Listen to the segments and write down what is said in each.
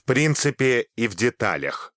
принципе и в деталях.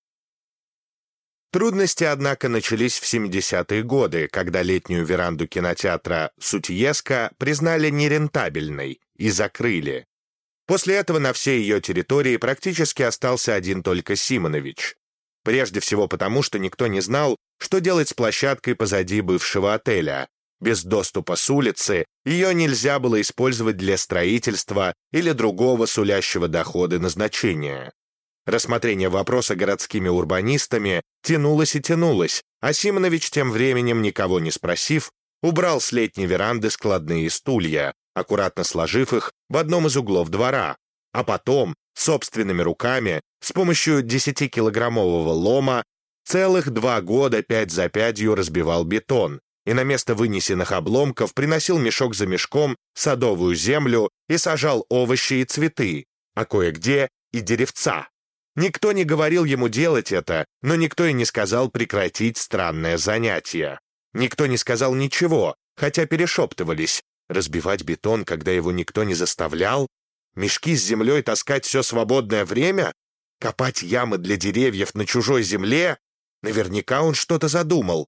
Трудности, однако, начались в 70-е годы, когда летнюю веранду кинотеатра «Сутьеска» признали нерентабельной и закрыли. После этого на всей ее территории практически остался один только Симонович. Прежде всего потому, что никто не знал, что делать с площадкой позади бывшего отеля. Без доступа с улицы ее нельзя было использовать для строительства или другого сулящего доходы назначения. Рассмотрение вопроса городскими урбанистами тянулось и тянулось, а Симонович тем временем, никого не спросив, убрал с летней веранды складные стулья, аккуратно сложив их в одном из углов двора, а потом, собственными руками, с помощью 10-килограммового лома, целых 2 года 5 за 5 разбивал бетон и на место вынесенных обломков приносил мешок за мешком садовую землю и сажал овощи и цветы, а кое-где и деревца. Никто не говорил ему делать это, но никто и не сказал прекратить странное занятие. Никто не сказал ничего, хотя перешептывались. Разбивать бетон, когда его никто не заставлял? Мешки с землей таскать все свободное время? Копать ямы для деревьев на чужой земле? Наверняка он что-то задумал.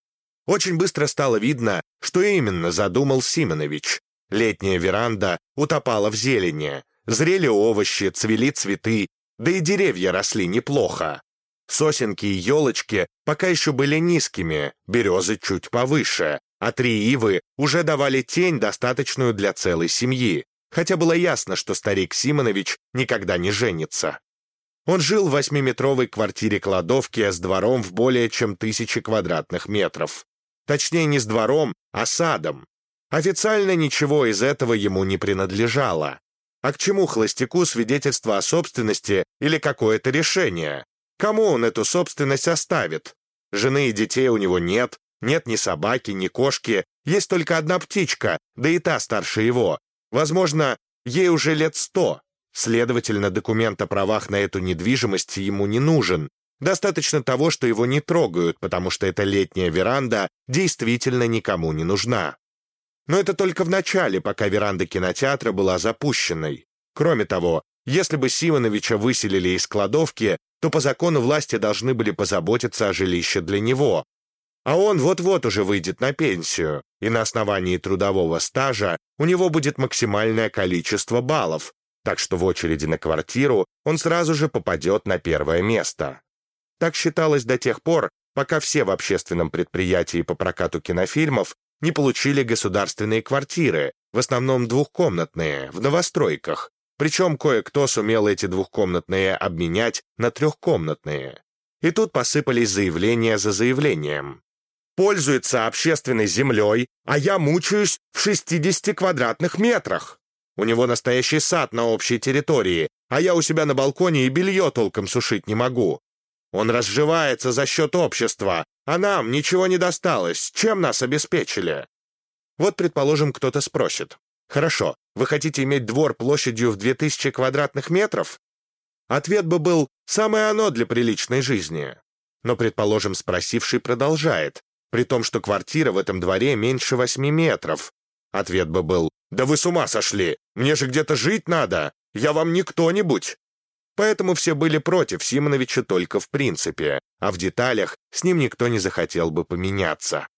Очень быстро стало видно, что именно задумал Симонович. Летняя веранда утопала в зелени. Зрели овощи, цвели цветы, да и деревья росли неплохо. Сосенки и елочки пока еще были низкими, березы чуть повыше, а 3 ивы уже давали тень, достаточную для целой семьи, хотя было ясно, что старик Симонович никогда не женится. Он жил в 8-метровой квартире-кладовке с двором в более чем 1000 квадратных метров. Точнее, не с двором, а садом. Официально ничего из этого ему не принадлежало. А к чему холостяку свидетельство о собственности или какое-то решение? Кому он эту собственность оставит? Жены и детей у него нет, нет ни собаки, ни кошки, есть только одна птичка, да и та старше его. Возможно, ей уже лет 100. Следовательно, документ о правах на эту недвижимость ему не нужен. Достаточно того, что его не трогают, потому что эта летняя веранда действительно никому не нужна. Но это только в начале, пока веранда кинотеатра была запущенной. Кроме того, если бы Симоновича выселили из кладовки, то по закону власти должны были позаботиться о жилище для него. А он вот-вот уже выйдет на пенсию, и на основании трудового стажа у него будет максимальное количество баллов, так что в очереди на квартиру он сразу же попадет на первое место. Так считалось до тех пор, пока все в общественном предприятии по прокату кинофильмов не получили государственные квартиры, в основном двухкомнатные, в новостройках. Причем кое-кто сумел эти двухкомнатные обменять на трехкомнатные. И тут посыпались заявления за заявлением. Пользуется общественной землей, а я мучаюсь в 60 квадратных метрах. У него настоящий сад на общей территории, а я у себя на балконе и белье толком сушить не могу. Он разживается за счет общества, а нам ничего не досталось. Чем нас обеспечили? Вот, предположим, кто-то спросит. Хорошо, вы хотите иметь двор площадью в 2000 квадратных метров? Ответ бы был «самое оно для приличной жизни». Но, предположим, спросивший продолжает, при том, что квартира в этом дворе меньше 8 метров. Ответ бы был «да вы с ума сошли, мне же где-то жить надо, я вам не кто-нибудь». Поэтому все были против Симоновича только в принципе, а в деталях с ним никто не захотел бы поменяться.